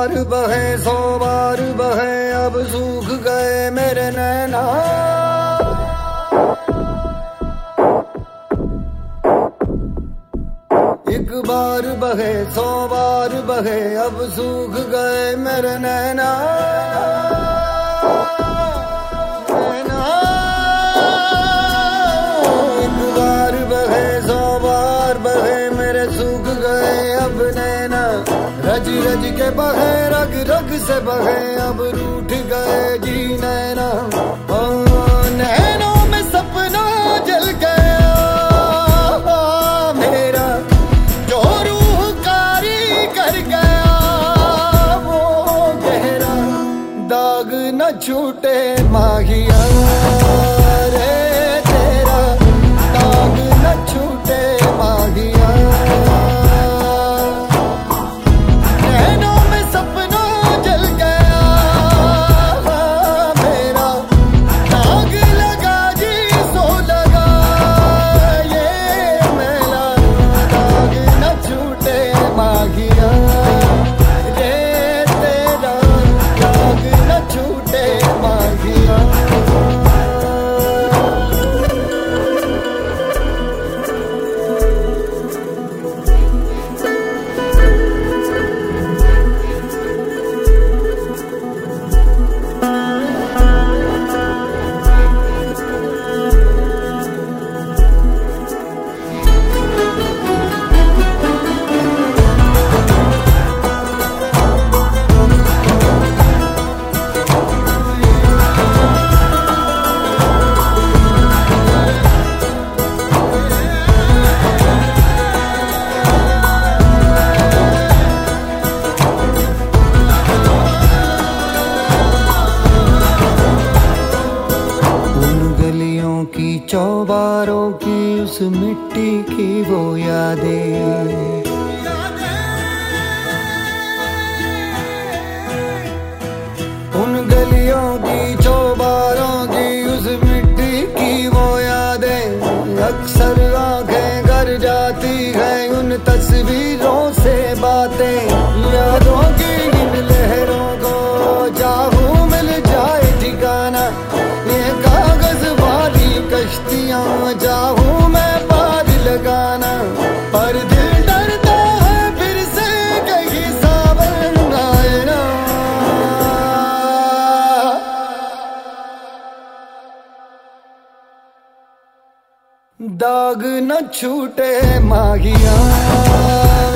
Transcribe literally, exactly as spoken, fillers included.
बार बहे सौ बार बहे अब सूख गए मेरे नैना। एक बार बहे सौ बार बहे अब सूख गए मेरे नैना। नैना एक बार बहे सौ बार बहे मेरे सूख गए अब नैना। रज रज के बहे रग रग से बहे अब रूठ गए जी नैना। नैनों में सपना जल गया मेरा जो रूह कारी कर गया। वो गहरा दाग न छूटे माहिया रे तेरा दाग न छूटे माहिया। की चौबारों की उस मिट्टी की वो यादें। उन गलियों की चौबारों की उस मिट्टी की वो यादें। अक्सर आंखें कर जाती है उन तस्वीरों से बातें। यादों की इन लहरों को चाहूं मिल जाए ठिकाना। ये कागज वाली कश्तियां चाहूं मैं पार लगाना। पर दिल डरता है फिर से कहीं सावन आए ना। दाग न छूटे माहिया।